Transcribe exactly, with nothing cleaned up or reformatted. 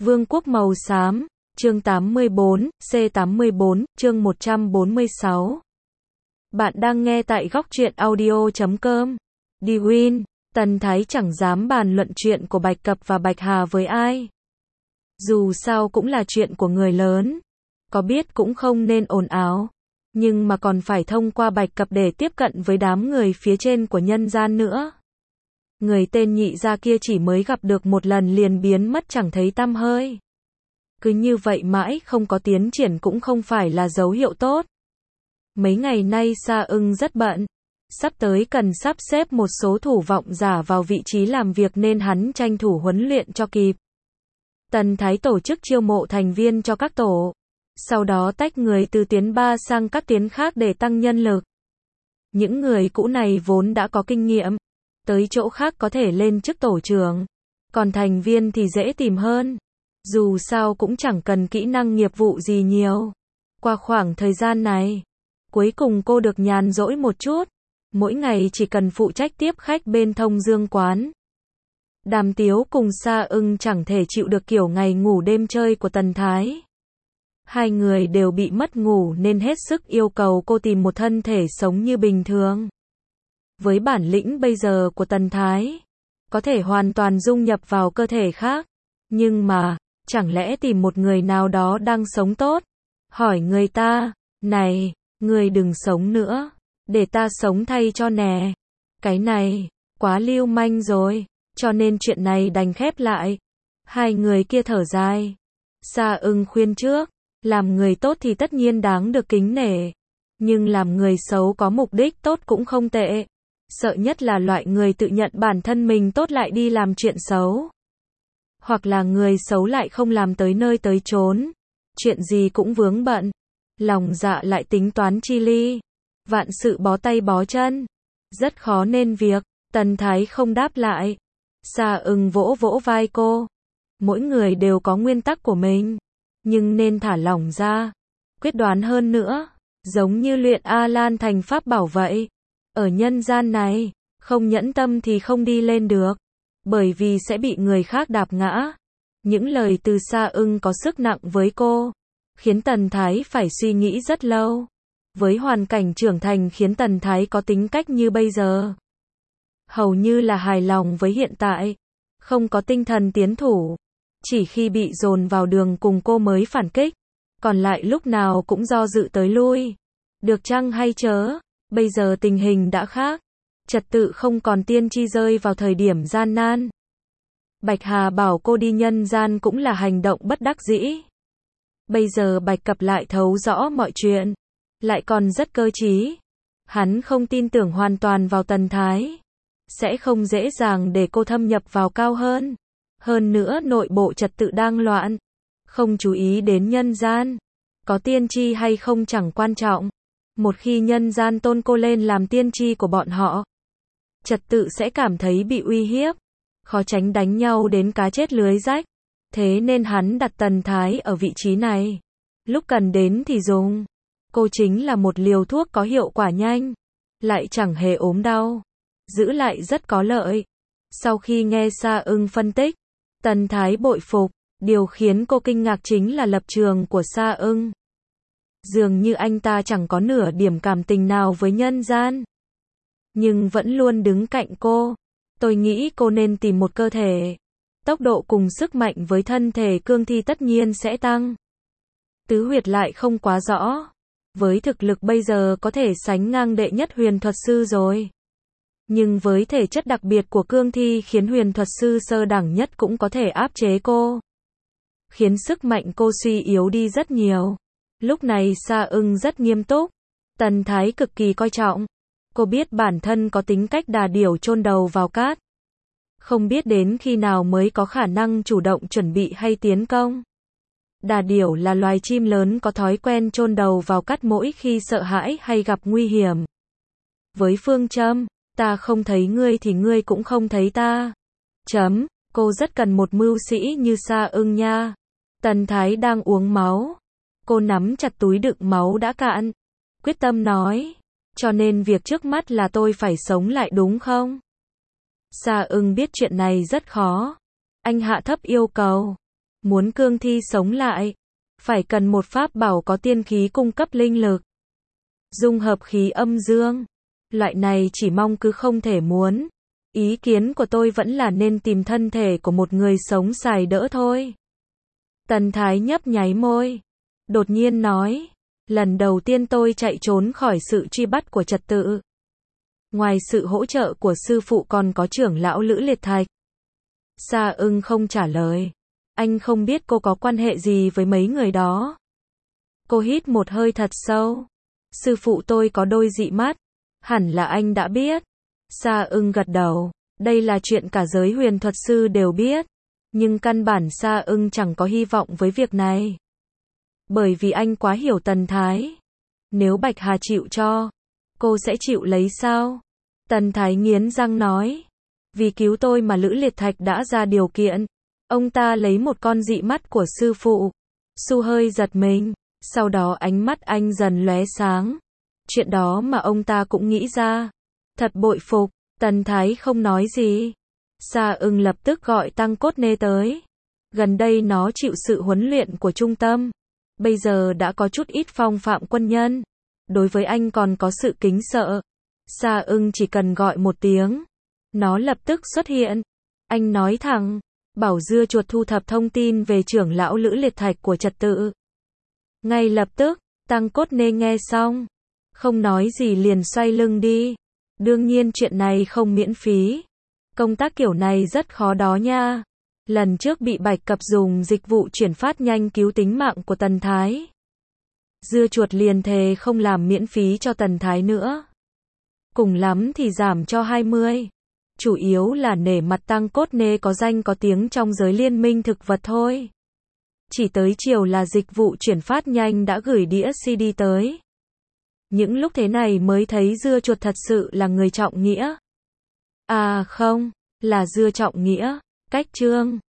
Vương quốc màu xám, chương tám mươi bốn, C tám mươi bốn, chương một trăm bốn mươi sáu. Bạn đang nghe tại góc truyện audio chấm com. Đi Win, Tần Thái chẳng dám bàn luận chuyện của Bạch Cập và Bạch Hà với ai. Dù sao cũng là chuyện của người lớn, có biết cũng không nên ồn ào, nhưng mà còn phải thông qua Bạch Cập để tiếp cận với đám người phía trên của nhân gian nữa. Người tên nhị gia kia chỉ mới gặp được một lần liền biến mất chẳng thấy tăm hơi. Cứ như vậy mãi không có tiến triển cũng không phải là dấu hiệu tốt. Mấy ngày nay Sa Ưng rất bận, sắp tới cần sắp xếp một số thủ vọng giả vào vị trí làm việc nên hắn tranh thủ huấn luyện cho kịp. Tần Thái tổ chức chiêu mộ thành viên cho các tổ, sau đó tách người từ tiến ba sang các tiến khác để tăng nhân lực. Những người cũ này vốn đã có kinh nghiệm, tới chỗ khác có thể lên chức tổ trưởng, còn thành viên thì dễ tìm hơn. Dù sao cũng chẳng cần kỹ năng nghiệp vụ gì nhiều. Qua khoảng thời gian này, cuối cùng cô được nhàn rỗi một chút, mỗi ngày chỉ cần phụ trách tiếp khách bên Thông Dương quán. Đàm Tiếu cùng Sa Ưng chẳng thể chịu được kiểu ngày ngủ đêm chơi của Tần Thái. Hai người đều bị mất ngủ nên hết sức yêu cầu cô tìm một thân thể sống như bình thường. Với bản lĩnh bây giờ của Tần Thái, có thể hoàn toàn dung nhập vào cơ thể khác. Nhưng mà, chẳng lẽ tìm một người nào đó đang sống tốt? Hỏi người ta, này, người đừng sống nữa, để ta sống thay cho nè. Cái này, quá lưu manh rồi, cho nên chuyện này đành khép lại. Hai người kia thở dài. Sa Ưng khuyên trước, làm người tốt thì tất nhiên đáng được kính nể. Nhưng làm người xấu có mục đích tốt cũng không tệ. Sợ nhất là loại người tự nhận bản thân mình tốt lại đi làm chuyện xấu. Hoặc là người xấu lại không làm tới nơi tới chốn, chuyện gì cũng vướng bận, lòng dạ lại tính toán chi ly, vạn sự bó tay bó chân, rất khó nên việc. Tần Thái không đáp lại. Sa Ưng vỗ vỗ vai cô. Mỗi người đều có nguyên tắc của mình, nhưng nên thả lỏng ra, quyết đoán hơn nữa, giống như luyện A Lan thành pháp bảo vậy. Ở nhân gian này, không nhẫn tâm thì không đi lên được, bởi vì sẽ bị người khác đạp ngã. Những lời từ Sa Ưng có sức nặng với cô, khiến Tần Thái phải suy nghĩ rất lâu. Với hoàn cảnh trưởng thành khiến Tần Thái có tính cách như bây giờ, hầu như là hài lòng với hiện tại, không có tinh thần tiến thủ. Chỉ khi bị dồn vào đường cùng cô mới phản kích, còn lại lúc nào cũng do dự tới lui. Được chăng hay chớ, bây giờ tình hình đã khác. Trật tự không còn tiên tri rơi vào thời điểm gian nan. Bạch Hà bảo cô đi nhân gian cũng là hành động bất đắc dĩ. Bây giờ Bạch Cập lại thấu rõ mọi chuyện, lại còn rất cơ trí. Hắn không tin tưởng hoàn toàn vào Tần Thái, sẽ không dễ dàng để cô thâm nhập vào cao hơn. Hơn nữa nội bộ trật tự đang loạn, không chú ý đến nhân gian. Có tiên tri hay không chẳng quan trọng. Một khi nhân gian tôn cô lên làm tiên tri của bọn họ, trật tự sẽ cảm thấy bị uy hiếp, khó tránh đánh nhau đến cá chết lưới rách. Thế nên hắn đặt Tần Thái ở vị trí này, lúc cần đến thì dùng. Cô chính là một liều thuốc có hiệu quả nhanh, lại chẳng hề ốm đau, giữ lại rất có lợi. Sau khi nghe Sa Ưng phân tích, Tần Thái bội phục. Điều khiến cô kinh ngạc chính là lập trường của Sa Ưng. Dường như anh ta chẳng có nửa điểm cảm tình nào với nhân gian, nhưng vẫn luôn đứng cạnh cô. Tôi nghĩ cô nên tìm một cơ thể, tốc độ cùng sức mạnh với thân thể cương thi tất nhiên sẽ tăng. Tứ huyệt lại không quá rõ, với thực lực bây giờ có thể sánh ngang đệ nhất huyền thuật sư rồi. Nhưng với thể chất đặc biệt của cương thi khiến huyền thuật sư sơ đẳng nhất cũng có thể áp chế cô, khiến sức mạnh cô suy yếu đi rất nhiều. Lúc này Sa Ưng rất nghiêm túc. Tần Thái cực kỳ coi trọng. Cô biết bản thân có tính cách đà điểu chôn đầu vào cát, không biết đến khi nào mới có khả năng chủ động chuẩn bị hay tiến công. Đà điểu là loài chim lớn có thói quen chôn đầu vào cát mỗi khi sợ hãi hay gặp nguy hiểm. Với phương châm, ta không thấy ngươi thì ngươi cũng không thấy ta. Chấm, cô rất cần một mưu sĩ như Sa Ưng nha. Tần Thái đang uống máu. Cô nắm chặt túi đựng máu đã cạn, quyết tâm nói, cho nên việc trước mắt là tôi phải sống lại đúng không? Sa Ưng biết chuyện này rất khó. Anh hạ thấp yêu cầu. Muốn cương thi sống lại, phải cần một pháp bảo có tiên khí cung cấp linh lực. Dung hợp khí âm dương. Loại này chỉ mong cứ không thể muốn. Ý kiến của tôi vẫn là nên tìm thân thể của một người sống xài đỡ thôi. Tần Thái nhấp nháy môi. Đột nhiên nói. Lần đầu tiên tôi chạy trốn khỏi sự truy bắt của trật tự. Ngoài sự hỗ trợ của sư phụ còn có trưởng lão Lữ Liệt Thạch. Sa Ưng không trả lời. Anh không biết cô có quan hệ gì với mấy người đó. Cô hít một hơi thật sâu. Sư phụ tôi có đôi dị mắt. Hẳn là anh đã biết. Sa Ưng gật đầu. Đây là chuyện cả giới huyền thuật sư đều biết. Nhưng căn bản Sa Ưng chẳng có hy vọng với việc này. Bởi vì anh quá hiểu Tần Thái. Nếu Bạch Hà chịu cho, cô sẽ chịu lấy sao? Tần Thái nghiến răng nói. Vì cứu tôi mà Lữ Liệt Thạch đã ra điều kiện. Ông ta lấy một con dị mắt của sư phụ. Su hơi giật mình. Sau đó ánh mắt anh dần lóe sáng. Chuyện đó mà ông ta cũng nghĩ ra. Thật bội phục. Tần Thái không nói gì. Sa Ưng lập tức gọi Tăng Cốt Nê tới. Gần đây nó chịu sự huấn luyện của trung tâm. Bây giờ đã có chút ít phong phạm quân nhân. Đối với anh còn có sự kính sợ. Sa Ưng chỉ cần gọi một tiếng. Nó lập tức xuất hiện. Anh nói thẳng. Bảo dưa chuột thu thập thông tin về trưởng lão Lữ Liệt Thạch của trật tự. Ngay lập tức, Tăng Cốt Nê nghe xong. Không nói gì liền xoay lưng đi. Đương nhiên chuyện này không miễn phí. Công tác kiểu này rất khó đó nha. Lần trước bị Bạch Cập dùng dịch vụ chuyển phát nhanh cứu tính mạng của Tần Thái. Dưa chuột liền thề không làm miễn phí cho Tần Thái nữa. Cùng lắm thì giảm cho hai mươi. Chủ yếu là nể mặt Tăng Cốt Nê có danh có tiếng trong giới liên minh thực vật thôi. Chỉ tới chiều là dịch vụ chuyển phát nhanh đã gửi đĩa xê đê tới. Những lúc thế này mới thấy dưa chuột thật sự là người trọng nghĩa. À không, là dưa trọng nghĩa. Cách chương